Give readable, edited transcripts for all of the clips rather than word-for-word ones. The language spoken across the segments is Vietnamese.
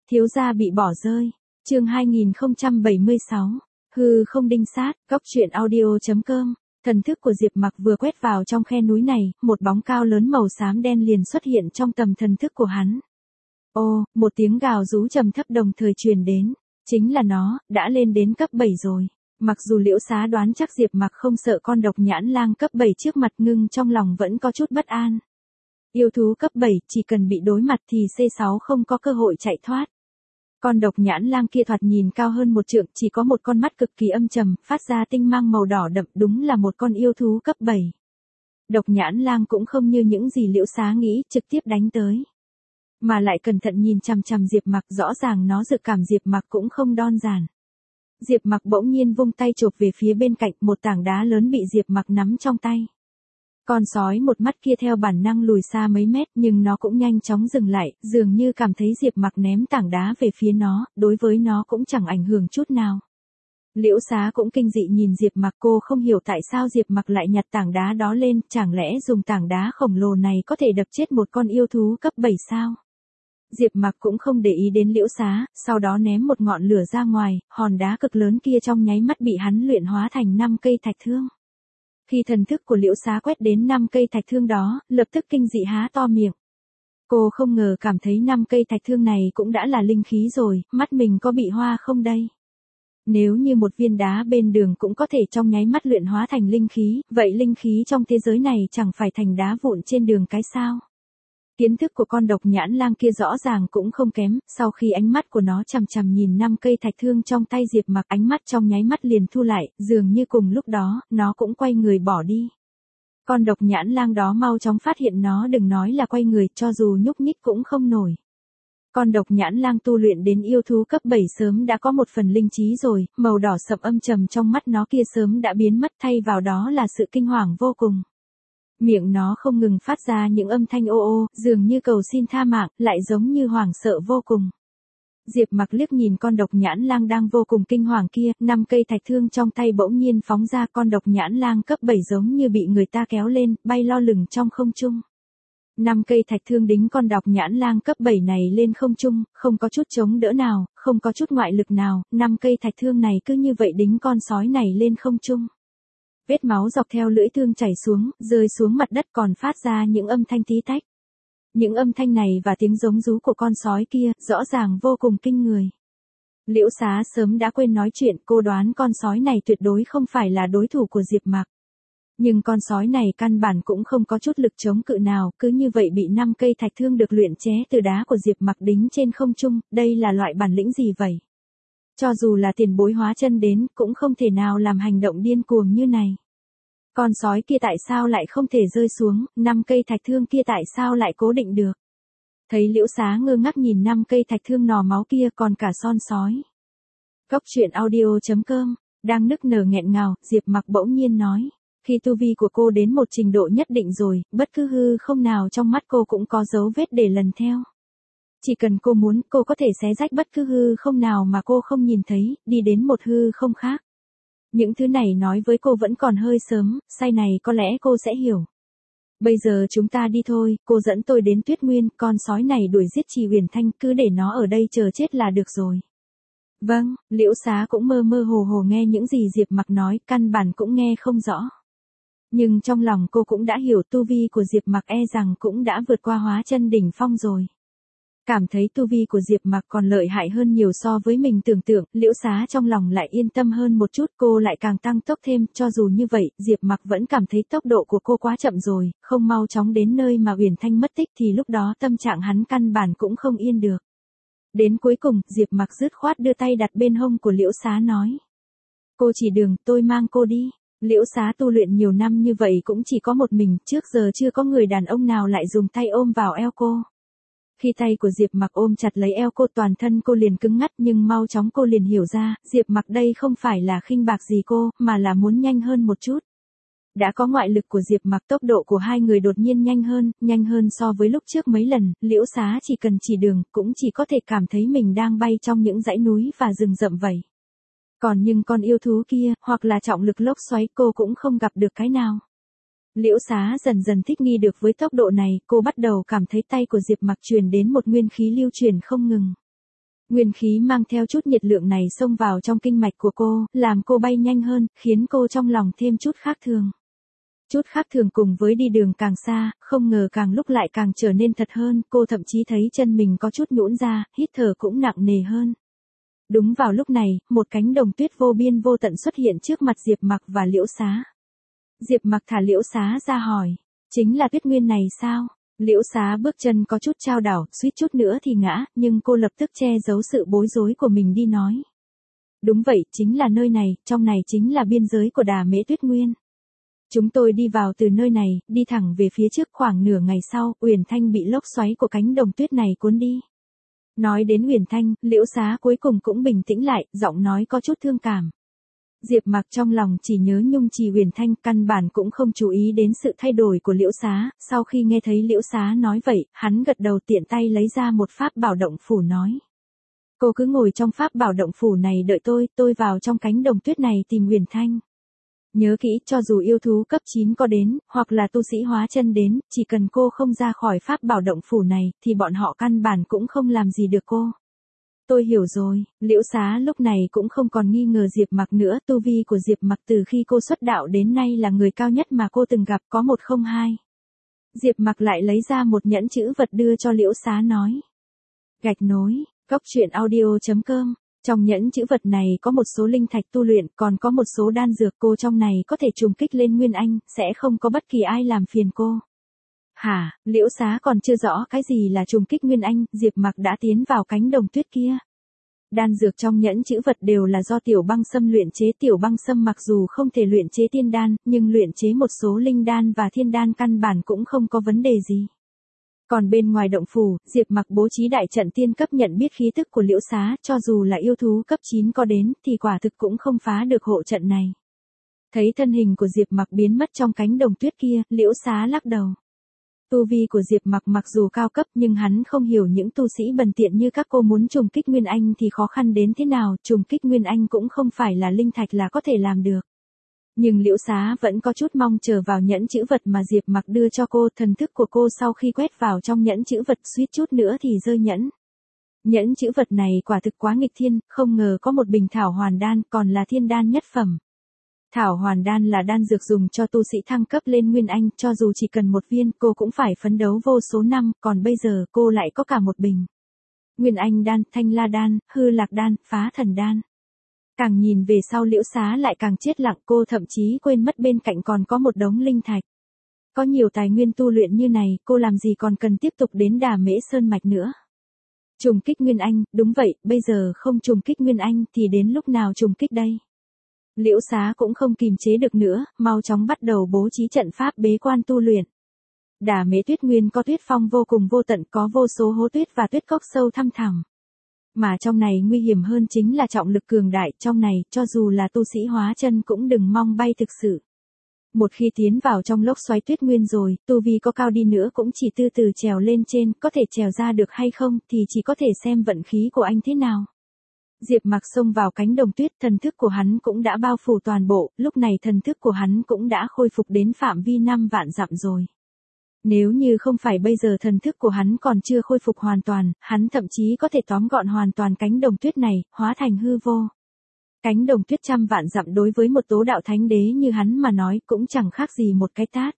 Thiếu gia bị bỏ rơi. Chương 2076. Hư không đinh sát, góc truyện audio.com. Thần thức của Diệp Mặc vừa quét vào trong khe núi này, một bóng cao lớn màu xám đen liền xuất hiện trong tầm thần thức của hắn. Ô, một tiếng gào rú trầm thấp đồng thời truyền đến. Chính là nó, đã lên đến cấp 7 rồi. Mặc dù Liễu Xá đoán chắc Diệp Mặc không sợ con độc nhãn lang cấp 7 trước mặt, nhưng trong lòng vẫn có chút bất an. Yêu thú cấp 7 chỉ cần bị đối mặt thì C6 không có cơ hội chạy thoát. Con độc nhãn lang kia thoạt nhìn cao hơn một trượng, chỉ có một con mắt cực kỳ âm trầm, phát ra tinh mang màu đỏ đậm, đúng là một con yêu thú cấp 7. Độc nhãn lang cũng không như những gì Liễu Xá nghĩ, trực tiếp đánh tới. Mà lại cẩn thận nhìn chằm chằm Diệp Mặc, rõ ràng nó dự cảm Diệp Mặc cũng không đơn giản. Diệp Mặc bỗng nhiên vung tay chộp về phía bên cạnh, một tảng đá lớn bị Diệp Mặc nắm trong tay. Con sói một mắt kia theo bản năng lùi xa mấy mét, nhưng nó cũng nhanh chóng dừng lại, dường như cảm thấy Diệp Mặc ném tảng đá về phía nó, đối với nó cũng chẳng ảnh hưởng chút nào. Liễu Xá cũng kinh dị nhìn Diệp Mặc, cô không hiểu tại sao Diệp Mặc lại nhặt tảng đá đó lên, chẳng lẽ dùng tảng đá khổng lồ này có thể đập chết một con yêu thú cấp 7 sao? Diệp Mặc cũng không để ý đến Liễu Xá, sau đó ném một ngọn lửa ra ngoài, hòn đá cực lớn kia trong nháy mắt bị hắn luyện hóa thành 5 cây thạch thương. Khi thần thức của Liễu Xá quét đến 5 cây thạch thương đó, lập tức kinh dị há to miệng. Cô không ngờ cảm thấy 5 cây thạch thương này cũng đã là linh khí rồi, mắt mình có bị hoa không đây? Nếu như một viên đá bên đường cũng có thể trong nháy mắt luyện hóa thành linh khí, vậy linh khí trong thế giới này chẳng phải thành đá vụn trên đường cái sao? Kiến thức của con độc nhãn lang kia rõ ràng cũng không kém, sau khi ánh mắt của nó chằm chằm nhìn 5 cây thạch thương trong tay Diệp Mặc, ánh mắt trong nháy mắt liền thu lại, dường như cùng lúc đó, nó cũng quay người bỏ đi. Con độc nhãn lang đó mau chóng phát hiện nó, đừng nói là quay người, cho dù nhúc nhích cũng không nổi. Con độc nhãn lang tu luyện đến yêu thú cấp 7 sớm đã có một phần linh trí rồi, màu đỏ sậm âm trầm trong mắt nó kia sớm đã biến mất, thay vào đó là sự kinh hoàng vô cùng. Miệng nó không ngừng phát ra những âm thanh ô ô, dường như cầu xin tha mạng, lại giống như hoảng sợ vô cùng. Diệp Mặc liếc nhìn con độc nhãn lang đang vô cùng kinh hoàng kia, 5 cây thạch thương trong tay bỗng nhiên phóng ra, con độc nhãn lang cấp 7 giống như bị người ta kéo lên, bay lo lửng trong không trung. 5 cây thạch thương đính con độc nhãn lang cấp 7 này lên không trung, không có chút chống đỡ nào, không có chút ngoại lực nào, 5 cây thạch thương này cứ như vậy đính con sói này lên không trung. Vết máu dọc theo lưỡi thương chảy xuống, rơi xuống mặt đất, còn phát ra những âm thanh tí tách. Những âm thanh này và tiếng giống rú của con sói kia, rõ ràng vô cùng kinh người. Liễu Xá sớm đã quên nói chuyện, cô đoán con sói này tuyệt đối không phải là đối thủ của Diệp Mặc. Nhưng con sói này căn bản cũng không có chút lực chống cự nào, cứ như vậy bị 5 cây thạch thương được luyện chế từ đá của Diệp Mặc đính trên không trung, đây là loại bản lĩnh gì vậy? Cho dù là tiền bối hóa chân đến, cũng không thể nào làm hành động điên cuồng như này. Con sói kia tại sao lại không thể rơi xuống, 5 cây thạch thương kia tại sao lại cố định được? Thấy Liễu Xá ngơ ngác nhìn 5 cây thạch thương nò máu kia, còn cả son sói. Góc truyện audio.com, đang nức nở nghẹn ngào, Diệp Mặc bỗng nhiên nói. Khi tu vi của cô đến một trình độ nhất định rồi, bất cứ hư không nào trong mắt cô cũng có dấu vết để lần theo. Chỉ cần cô muốn, cô có thể xé rách bất cứ hư không nào mà cô không nhìn thấy, đi đến một hư không khác. Những thứ này nói với cô vẫn còn hơi sớm, sau này có lẽ cô sẽ hiểu. Bây giờ chúng ta đi thôi, cô dẫn tôi đến Tuyết Nguyên, con sói này đuổi giết Trì Huyền Thanh, cứ để nó ở đây chờ chết là được rồi. Vâng, Liễu Xá cũng mơ mơ hồ hồ nghe những gì Diệp Mặc nói, căn bản cũng nghe không rõ. Nhưng trong lòng cô cũng đã hiểu tu vi của Diệp Mặc e rằng cũng đã vượt qua hóa chân đỉnh phong rồi. Cảm thấy tu vi của Diệp Mặc còn lợi hại hơn nhiều so với mình tưởng tượng, Liễu Xá trong lòng lại yên tâm hơn một chút, cô lại càng tăng tốc thêm, cho dù như vậy, Diệp Mặc vẫn cảm thấy tốc độ của cô quá chậm rồi, không mau chóng đến nơi mà Uyển Thanh mất tích thì lúc đó tâm trạng hắn căn bản cũng không yên được. Đến cuối cùng, Diệp Mặc dứt khoát đưa tay đặt bên hông của Liễu Xá nói. Cô chỉ đường, tôi mang cô đi. Liễu Xá tu luyện nhiều năm như vậy cũng chỉ có một mình, trước giờ chưa có người đàn ông nào lại dùng tay ôm vào eo cô. Khi tay của Diệp Mặc ôm chặt lấy eo cô, toàn thân cô liền cứng ngắt, nhưng mau chóng cô liền hiểu ra, Diệp Mặc đây không phải là khinh bạc gì cô, mà là muốn nhanh hơn một chút. Đã có ngoại lực của Diệp Mặc, tốc độ của hai người đột nhiên nhanh hơn so với lúc trước mấy lần, Liễu Xá chỉ cần chỉ đường, cũng chỉ có thể cảm thấy mình đang bay trong những dãy núi và rừng rậm vậy. Nhưng con yêu thú kia, hoặc là trọng lực lốc xoáy, cô cũng không gặp được cái nào. Liễu Xá dần dần thích nghi được với tốc độ này, cô bắt đầu cảm thấy tay của Diệp Mặc truyền đến một nguyên khí lưu truyền không ngừng. Nguyên khí mang theo chút nhiệt lượng này xông vào trong kinh mạch của cô, làm cô bay nhanh hơn, khiến cô trong lòng thêm chút khác thường. Chút khác thường cùng với đi đường càng xa, không ngờ càng lúc lại càng trở nên thật hơn, cô thậm chí thấy chân mình có chút nhũn ra, hít thở cũng nặng nề hơn. Đúng vào lúc này, một cánh đồng tuyết vô biên vô tận xuất hiện trước mặt Diệp Mặc và Liễu Xá. Diệp Mặc thả Liễu Xá ra hỏi, chính là tuyết nguyên này sao? Liễu Xá bước chân có chút chao đảo, suýt chút nữa thì ngã, nhưng cô lập tức che giấu sự bối rối của mình đi nói. Đúng vậy, chính là nơi này, trong này chính là biên giới của Đà Mễ Tuyết Nguyên. Chúng tôi đi vào từ nơi này, đi thẳng về phía trước khoảng nửa ngày sau, Uyển Thanh bị lốc xoáy của cánh đồng tuyết này cuốn đi. Nói đến Uyển Thanh, Liễu Xá cuối cùng cũng bình tĩnh lại, giọng nói có chút thương cảm. Diệp Mặc trong lòng chỉ nhớ Nhung Trì Uyển Thanh, căn bản cũng không chú ý đến sự thay đổi của Liễu Xá, sau khi nghe thấy Liễu Xá nói vậy, hắn gật đầu tiện tay lấy ra một pháp bảo động phủ nói. Cô cứ ngồi trong pháp bảo động phủ này đợi tôi vào trong cánh đồng tuyết này tìm Uyển Thanh. Nhớ kỹ, cho dù yêu thú cấp 9 có đến, hoặc là tu sĩ hóa chân đến, chỉ cần cô không ra khỏi pháp bảo động phủ này, thì bọn họ căn bản cũng không làm gì được cô. Tôi hiểu rồi, Liễu Xá lúc này cũng không còn nghi ngờ Diệp Mặc nữa, tu vi của Diệp Mặc từ khi cô xuất đạo đến nay là người cao nhất mà cô từng gặp, có 102. Diệp Mặc lại lấy ra một nhẫn chữ vật đưa cho Liễu Xá nói. Gạch nối, Góc audio.com. Trong nhẫn chữ vật này có một số linh thạch tu luyện, còn có một số đan dược, cô trong này có thể trùng kích lên Nguyên Anh, sẽ không có bất kỳ ai làm phiền cô. Hả, Liễu Xá còn chưa rõ cái gì là trùng kích Nguyên Anh, Diệp Mặc đã tiến vào cánh đồng tuyết kia. Đan dược trong nhẫn chữ vật đều là do Tiểu Băng Sâm luyện chế, Tiểu Băng Sâm mặc dù không thể luyện chế tiên đan, nhưng luyện chế một số linh đan và thiên đan căn bản cũng không có vấn đề gì. Còn bên ngoài động phủ, Diệp Mặc bố trí đại trận tiên cấp nhận biết khí tức của Liễu Xá, cho dù là yêu thú cấp 9 có đến, thì quả thực cũng không phá được hộ trận này. Thấy thân hình của Diệp Mặc biến mất trong cánh đồng tuyết kia, Liễu Xá lắc đầu. Tu vi của Diệp Mặc mặc dù cao cấp nhưng hắn không hiểu những tu sĩ bần tiện như các cô muốn trùng kích Nguyên Anh thì khó khăn đến thế nào, trùng kích Nguyên Anh cũng không phải là linh thạch là có thể làm được. Nhưng Liễu Xá vẫn có chút mong chờ vào nhẫn chữ vật mà Diệp Mặc đưa cho cô, thần thức của cô sau khi quét vào trong nhẫn chữ vật suýt chút nữa thì rơi nhẫn. Nhẫn chữ vật này quả thực quá nghịch thiên, không ngờ có một bình thảo hoàn đan còn là thiên đan nhất phẩm. Thảo hoàn đan là đan dược dùng cho tu sĩ thăng cấp lên Nguyên Anh, cho dù chỉ cần một viên cô cũng phải phấn đấu vô số năm, còn bây giờ cô lại có cả một bình. Nguyên Anh đan, Thanh La đan, Hư Lạc đan, Phá Thần đan. Càng nhìn về sau Liễu Xá lại càng chết lặng, cô thậm chí quên mất bên cạnh còn có một đống linh thạch. Có nhiều tài nguyên tu luyện như này, cô làm gì còn cần tiếp tục đến Đà Mễ Sơn Mạch nữa. Trùng kích Nguyên Anh, đúng vậy, bây giờ không trùng kích Nguyên Anh thì đến lúc nào trùng kích đây? Liễu Xá cũng không kìm chế được nữa, mau chóng bắt đầu bố trí trận pháp bế quan tu luyện. Đà Mễ Tuyết Nguyên có tuyết phong vô cùng vô tận, có vô số hố tuyết và tuyết cốc sâu thăm thẳm. Mà trong này nguy hiểm hơn chính là trọng lực cường đại, trong này, cho dù là tu sĩ hóa chân cũng đừng mong bay thực sự. Một khi tiến vào trong lốc xoáy tuyết nguyên rồi, tu vi có cao đi nữa cũng chỉ từ từ trèo lên trên, có thể trèo ra được hay không thì chỉ có thể xem vận khí của anh thế nào. Diệp Mặc xông vào cánh đồng tuyết, thần thức của hắn cũng đã bao phủ toàn bộ, lúc này thần thức của hắn cũng đã khôi phục đến phạm vi 5 vạn dặm rồi. Nếu như không phải bây giờ thần thức của hắn còn chưa khôi phục hoàn toàn, hắn thậm chí có thể tóm gọn hoàn toàn cánh đồng tuyết này, hóa thành hư vô. Cánh đồng tuyết trăm vạn dặm đối với một tố đạo thánh đế như hắn mà nói cũng chẳng khác gì một cái tát.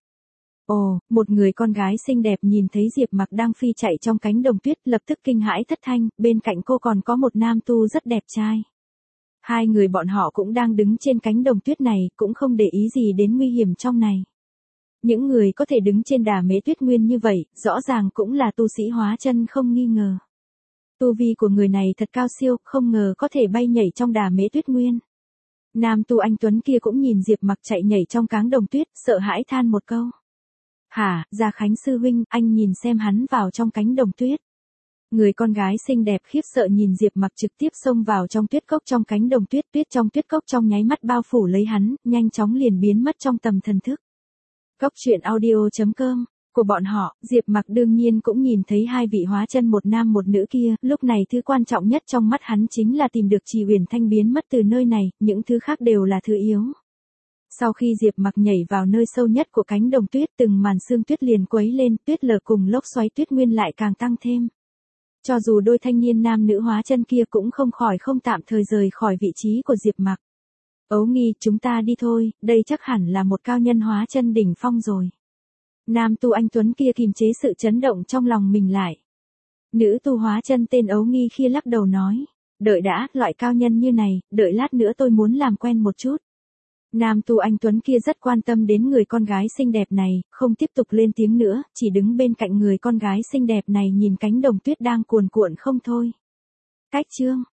Ồ, một người con gái xinh đẹp nhìn thấy Diệp Mặc đang phi chạy trong cánh đồng tuyết lập tức kinh hãi thất thanh, bên cạnh cô còn có một nam tu rất đẹp trai. Hai người bọn họ cũng đang đứng trên cánh đồng tuyết này, cũng không để ý gì đến nguy hiểm trong này. Những người có thể đứng trên Đà Mễ Tuyết Nguyên như vậy, rõ ràng cũng là tu sĩ hóa chân không nghi ngờ. Tu vi của người này thật cao siêu, không ngờ có thể bay nhảy trong Đà Mễ Tuyết Nguyên. Nam tu anh tuấn kia cũng nhìn Diệp Mặc chạy nhảy trong cánh đồng tuyết, sợ hãi than một câu. Hả, Gia Khánh sư huynh, anh nhìn xem hắn vào trong cánh đồng tuyết. Người con gái xinh đẹp khiếp sợ nhìn Diệp Mặc trực tiếp xông vào trong tuyết cốc trong cánh đồng tuyết, tuyết trong tuyết cốc trong nháy mắt bao phủ lấy hắn, nhanh chóng liền biến mất trong tầm thần thức. Góc audio.com. Của bọn họ, Diệp Mặc đương nhiên cũng nhìn thấy hai vị hóa chân một nam một nữ kia, lúc này thứ quan trọng nhất trong mắt hắn chính là tìm được Trì Uyển Thanh biến mất từ nơi này, những thứ khác đều là thứ yếu. Sau khi Diệp Mặc nhảy vào nơi sâu nhất của cánh đồng tuyết, từng màn sương tuyết liền quấy lên, tuyết lở cùng lốc xoáy tuyết nguyên lại càng tăng thêm. Cho dù đôi thanh niên nam nữ hóa chân kia cũng không khỏi không tạm thời rời khỏi vị trí của Diệp Mặc. Ấu Nghi, chúng ta đi thôi, đây chắc hẳn là một cao nhân hóa chân đỉnh phong rồi. Nam tu anh Tuấn kia kìm chế sự chấn động trong lòng mình lại. Nữ tu hóa chân tên Ấu Nghi kia lắc đầu nói. Đợi đã, loại cao nhân như này, đợi lát nữa tôi muốn làm quen một chút. Nam tu anh Tuấn kia rất quan tâm đến người con gái xinh đẹp này, không tiếp tục lên tiếng nữa, chỉ đứng bên cạnh người con gái xinh đẹp này nhìn cánh đồng tuyết đang cuồn cuộn không thôi. Cách chương